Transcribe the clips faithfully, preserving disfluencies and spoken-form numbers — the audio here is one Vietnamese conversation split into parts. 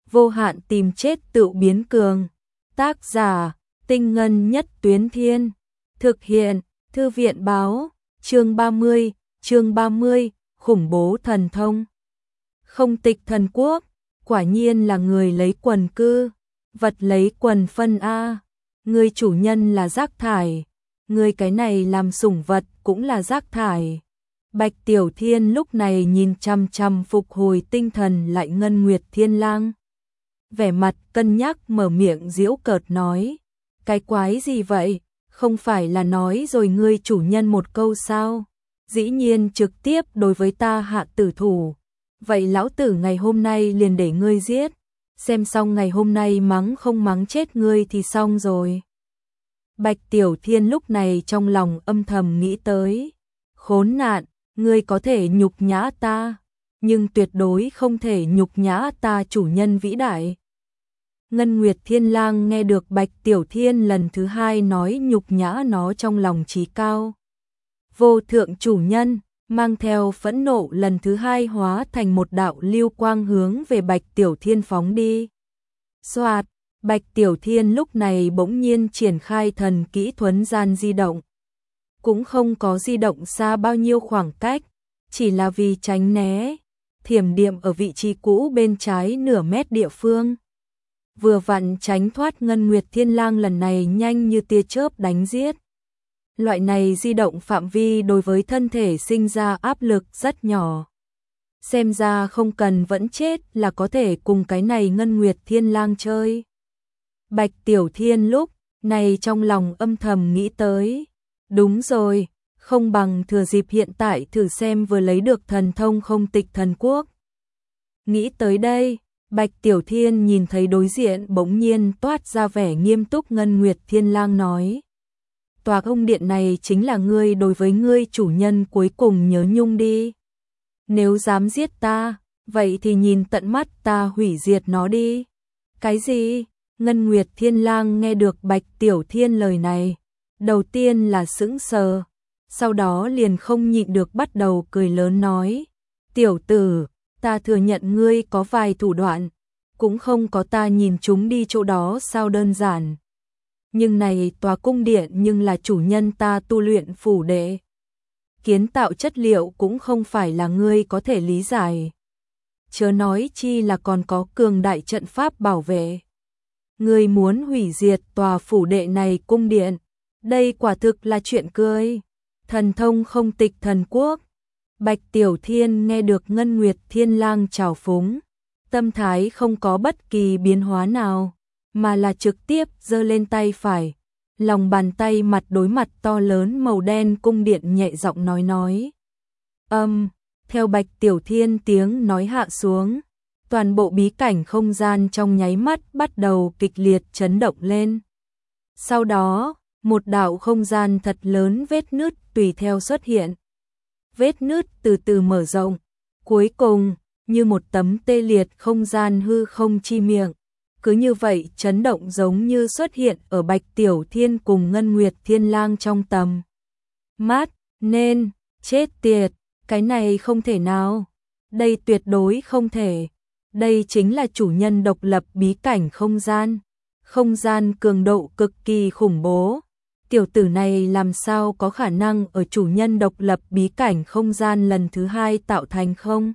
vô hạn tìm chết tự biến cường. Tác giả, Tinh Ngân Nhất Tuyến Thiên. Thực hiện, Thư viện báo, chương ba mươi, chương ba mươi, khủng bố thần thông. Không tịch thần quốc, quả nhiên là người lấy quần cư, vật lấy quần phân a. Người chủ nhân là rác thải, người cái này làm sủng vật cũng là rác thải. Bạch Tiểu Thiên lúc này nhìn chằm chằm phục hồi tinh thần lại Ngân Nguyệt Thiên Lang. Vẻ mặt cân nhắc mở miệng giễu cợt nói, cái quái gì vậy, không phải là nói rồi ngươi chủ nhân một câu sao, dĩ nhiên trực tiếp đối với ta hạ tử thủ, vậy lão tử ngày hôm nay liền để ngươi giết, xem xong ngày hôm nay mắng không mắng chết ngươi thì xong rồi. Bạch Tiểu Thiên lúc này trong lòng âm thầm nghĩ tới, khốn nạn, ngươi có thể nhục nhã ta, nhưng tuyệt đối không thể nhục nhã ta chủ nhân vĩ đại. Ngân Nguyệt Thiên Lang nghe được Bạch Tiểu Thiên lần thứ hai nói nhục nhã nó trong lòng chí cao. Vô thượng chủ nhân, mang theo phẫn nộ lần thứ hai hóa thành một đạo lưu quang hướng về Bạch Tiểu Thiên phóng đi. Xoạt, Bạch Tiểu Thiên lúc này bỗng nhiên triển khai thần kỹ thuấn gian di động. Cũng không có di động xa bao nhiêu khoảng cách, chỉ là vì tránh né, thiểm điện ở vị trí cũ bên trái nửa mét địa phương. Vừa vặn tránh thoát Ngân Nguyệt Thiên Lang lần này nhanh như tia chớp đánh giết. Loại này di động phạm vi đối với thân thể sinh ra áp lực rất nhỏ. Xem ra không cần vẫn chết là có thể cùng cái này Ngân Nguyệt Thiên Lang chơi. Bạch Tiểu Thiên lúc này trong lòng âm thầm nghĩ tới. Đúng rồi, không bằng thừa dịp hiện tại thử xem vừa lấy được thần thông không tịch thần quốc. Nghĩ tới đây, Bạch Tiểu Thiên nhìn thấy đối diện bỗng nhiên toát ra vẻ nghiêm túc Ngân Nguyệt Thiên Lang nói. Tòa cung điện này chính là ngươi đối với ngươi chủ nhân cuối cùng nhớ nhung đi. Nếu dám giết ta, vậy thì nhìn tận mắt ta hủy diệt nó đi. Cái gì? Ngân Nguyệt Thiên Lang nghe được Bạch Tiểu Thiên lời này. Đầu tiên là sững sờ, sau đó liền không nhịn được bắt đầu cười lớn nói. Tiểu tử, ta thừa nhận ngươi có vài thủ đoạn, cũng không có ta nhìn chúng đi chỗ đó sao đơn giản. Nhưng này tòa cung điện nhưng là chủ nhân ta tu luyện phủ đệ. Kiến tạo chất liệu cũng không phải là ngươi có thể lý giải. Chớ nói chi là còn có cường đại trận pháp bảo vệ. Ngươi muốn hủy diệt tòa phủ đệ này cung điện. Đây quả thực là chuyện cười. Thần thông không tịch thần quốc. Bạch Tiểu Thiên nghe được Ngân Nguyệt Thiên Lang trào phúng, tâm thái không có bất kỳ biến hóa nào, mà là trực tiếp giơ lên tay phải, lòng bàn tay mặt đối mặt to lớn màu đen cung điện nhẹ giọng nói nói. Âm, um, theo Bạch Tiểu Thiên tiếng nói hạ xuống, toàn bộ bí cảnh không gian trong nháy mắt bắt đầu kịch liệt chấn động lên. Sau đó, một đạo không gian thật lớn vết nứt tùy theo xuất hiện. Vết nứt từ từ mở rộng, cuối cùng, như một tấm tê liệt không gian hư không chi miệng. Cứ như vậy chấn động giống như xuất hiện ở Bạch Tiểu Thiên cùng Ngân Nguyệt Thiên Lang trong tầm mắt, nên, chết tiệt, cái này không thể nào. Đây tuyệt đối không thể. Đây chính là chủ nhân độc lập bí cảnh không gian. Không gian cường độ cực kỳ khủng bố. Tiểu tử này làm sao có khả năng ở chủ nhân độc lập bí cảnh không gian lần thứ hai tạo thành không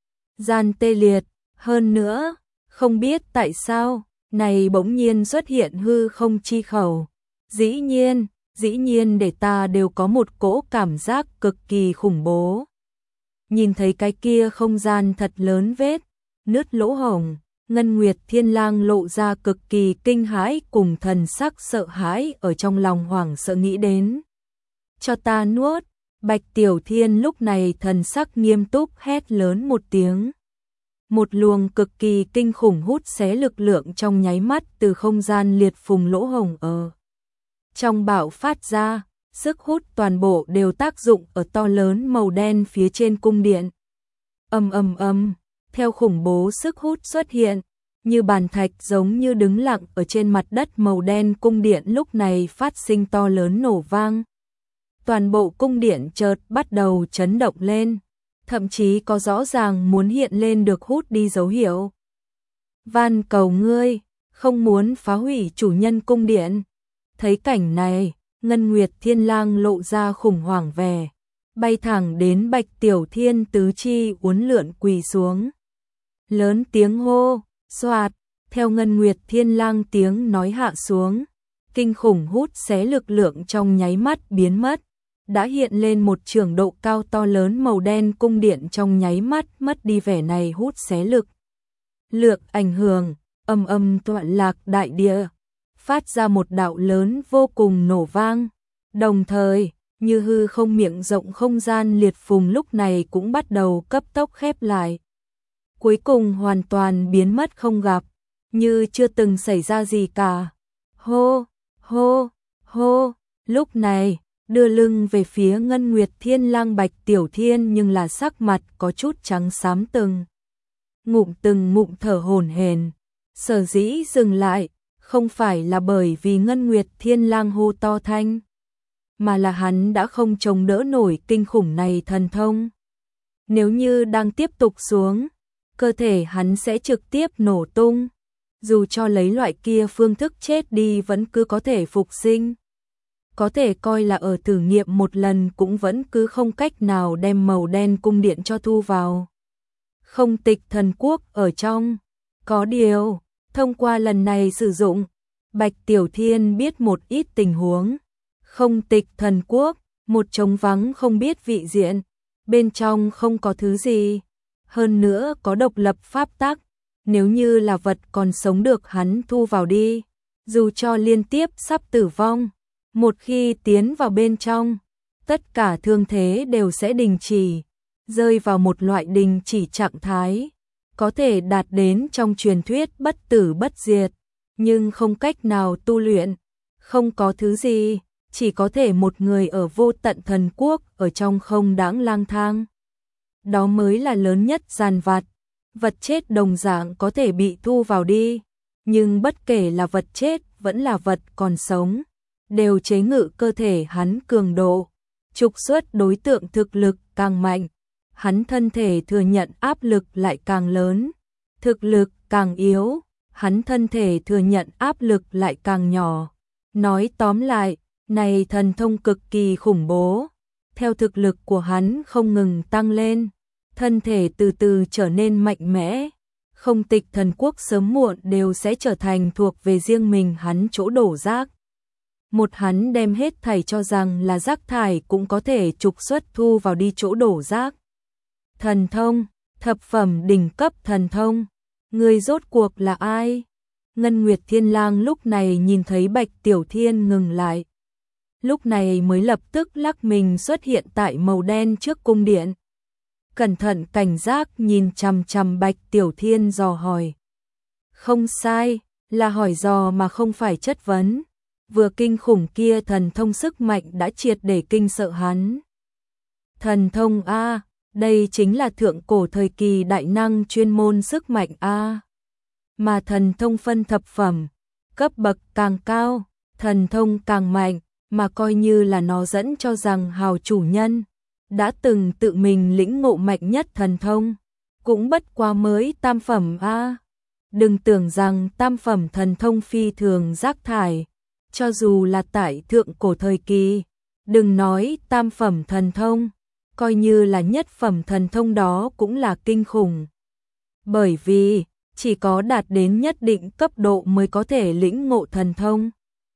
gian tê liệt. Hơn nữa, không biết tại sao, này bỗng nhiên xuất hiện hư không chi khẩu. Dĩ nhiên, dĩ nhiên để ta đều có một cỗ cảm giác cực kỳ khủng bố. Nhìn thấy cái kia không gian thật lớn vết, nứt lỗ hổng. Ngân Nguyệt Thiên Lang lộ ra cực kỳ kinh hãi cùng thần sắc sợ hãi ở trong lòng hoảng sợ nghĩ đến. Cho ta nuốt, Bạch Tiểu Thiên lúc này thần sắc nghiêm túc hét lớn một tiếng. Một luồng cực kỳ kinh khủng hút xé lực lượng trong nháy mắt từ không gian liệt phùng lỗ hổng ở trong bạo phát ra, sức hút toàn bộ đều tác dụng ở to lớn màu đen phía trên cung điện. Ầm ầm ầm. Theo khủng bố sức hút xuất hiện, như bàn thạch giống như đứng lặng ở trên mặt đất màu đen cung điện lúc này phát sinh to lớn nổ vang. Toàn bộ cung điện chợt bắt đầu chấn động lên, thậm chí có rõ ràng muốn hiện lên được hút đi dấu hiệu. van cầu ngươi, không muốn phá hủy chủ nhân cung điện. Thấy cảnh này, Ngân Nguyệt Thiên Lang lộ ra khủng hoảng vẻ, bay thẳng đến Bạch Tiểu Thiên tứ chi uốn lượn quỳ xuống. Lớn tiếng hô, xoạt, theo Ngân Nguyệt Thiên Lang tiếng nói hạ xuống, kinh khủng hút xé lực lượng trong nháy mắt biến mất, đã hiện lên một trường độ cao to lớn màu đen, cung điện trong nháy mắt mất đi vẻ này hút xé lực. Lượng ảnh hưởng, âm âm tọa lạc đại địa, phát ra một đạo lớn vô cùng nổ vang, đồng thời, như hư không miệng rộng không gian liệt phùng lúc này cũng bắt đầu cấp tốc khép lại. Cuối cùng hoàn toàn biến mất không gặp, như chưa từng xảy ra gì cả. Hô, hô, hô, lúc này, đưa lưng về phía Ngân Nguyệt Thiên Lang Bạch Tiểu Thiên nhưng là sắc mặt có chút trắng xám, từng ngụm từng ngụm thở hổn hển. Sở dĩ dừng lại, không phải là bởi vì Ngân Nguyệt Thiên Lang hô to thanh, mà là hắn đã không chống đỡ nổi kinh khủng này thần thông. Nếu như đang tiếp tục xuống, cơ thể hắn sẽ trực tiếp nổ tung, dù cho lấy loại kia phương thức chết đi vẫn cứ có thể phục sinh. Có thể coi là ở thử nghiệm một lần cũng vẫn cứ không cách nào đem màu đen cung điện cho thu vào. Không tịch thần quốc ở trong. Có điều, thông qua lần này sử dụng, Bạch Tiểu Thiên biết một ít tình huống. Không tịch thần quốc, một trống vắng không biết vị diện, bên trong không có thứ gì. Hơn nữa có độc lập pháp tắc, nếu như là vật còn sống được hắn thu vào đi, dù cho liên tiếp sắp tử vong, một khi tiến vào bên trong, tất cả thương thế đều sẽ đình chỉ, rơi vào một loại đình chỉ trạng thái, có thể đạt đến trong truyền thuyết bất tử bất diệt, nhưng không cách nào tu luyện, không có thứ gì, chỉ có thể một người ở vô tận thần quốc ở trong không đáng lang thang. Đó mới là lớn nhất giàn vặt, vật chết đồng dạng có thể bị thu vào đi, nhưng bất kể là vật chết vẫn là vật còn sống, đều chế ngự cơ thể hắn cường độ, trục xuất đối tượng thực lực càng mạnh, hắn thân thể thừa nhận áp lực lại càng lớn, thực lực càng yếu, hắn thân thể thừa nhận áp lực lại càng nhỏ. Nói tóm lại, này thần thông cực kỳ khủng bố, theo thực lực của hắn không ngừng tăng lên, thân thể từ từ trở nên mạnh mẽ, không tịch thần quốc sớm muộn đều sẽ trở thành thuộc về riêng mình hắn chỗ đổ rác. Một hắn đem hết thảy cho rằng là rác thải cũng có thể trục xuất thu vào đi chỗ đổ rác. Thần thông, thập phẩm đỉnh cấp thần thông, người rốt cuộc là ai? Ngân Nguyệt Thiên Lang lúc này nhìn thấy Bạch Tiểu Thiên ngừng lại, lúc này mới lập tức lắc mình xuất hiện tại màu đen trước cung điện. Cẩn thận cảnh giác nhìn chằm chằm Bạch Tiểu Thiên dò hỏi. Không sai, là hỏi dò mà không phải chất vấn. Vừa kinh khủng kia thần thông sức mạnh đã triệt để kinh sợ hắn. Thần thông A, đây chính là thượng cổ thời kỳ đại năng chuyên môn sức mạnh A. Mà thần thông phân thập phẩm, cấp bậc càng cao, thần thông càng mạnh, mà coi như là nó dẫn cho rằng hào chủ nhân đã từng tự mình lĩnh ngộ mạnh nhất thần thông, cũng bất quá mới tam phẩm A. Đừng tưởng rằng tam phẩm thần thông phi thường rác thải, cho dù là tại thượng cổ thời kỳ, đừng nói tam phẩm thần thông, coi như là nhất phẩm thần thông đó cũng là kinh khủng. Bởi vì, chỉ có đạt đến nhất định cấp độ mới có thể lĩnh ngộ thần thông,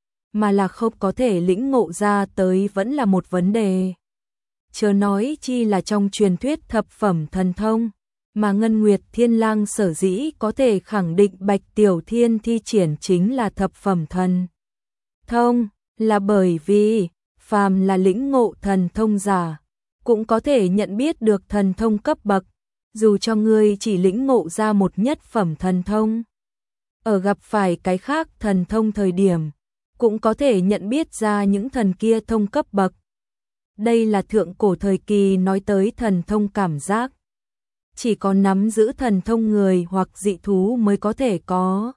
mà là không có thể lĩnh ngộ ra tới vẫn là một vấn đề. Chớ nói chi là trong truyền thuyết thập phẩm thần thông, mà Ngân Nguyệt Thiên Lang sở dĩ có thể khẳng định Bạch Tiểu Thiên thi triển chính là thập phẩm thần thông, là bởi vì, phàm là lĩnh ngộ thần thông giả, cũng có thể nhận biết được thần thông cấp bậc, dù cho ngươi chỉ lĩnh ngộ ra một nhất phẩm thần thông. Ở gặp phải cái khác thần thông thời điểm, cũng có thể nhận biết ra những thần kia thông cấp bậc. Đây là thượng cổ thời kỳ nói tới thần thông cảm giác. Chỉ có nắm giữ thần thông người hoặc dị thú mới có thể có.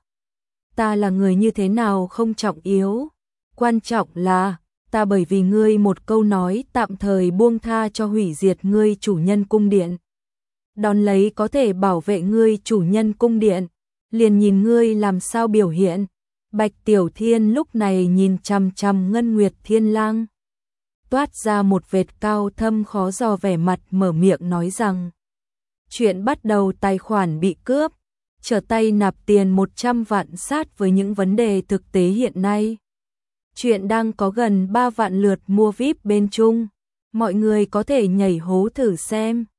Ta là người như thế nào không trọng yếu. Quan trọng là, ta bởi vì ngươi một câu nói tạm thời buông tha cho hủy diệt ngươi chủ nhân cung điện. Đón lấy có thể bảo vệ ngươi chủ nhân cung điện, liền nhìn ngươi làm sao biểu hiện. Bạch Tiểu Thiên lúc này nhìn chằm chằm Ngân Nguyệt Thiên Lang, toát ra một vệt cao thâm khó dò vẻ mặt, mở miệng nói rằng: chuyện bắt đầu tài khoản bị cướp, trở tay nạp tiền một trăm vạn sát với những vấn đề thực tế hiện nay. Chuyện đang có gần ba vạn lượt mua vi ai pi bên Trung, mọi người có thể nhảy hố thử xem.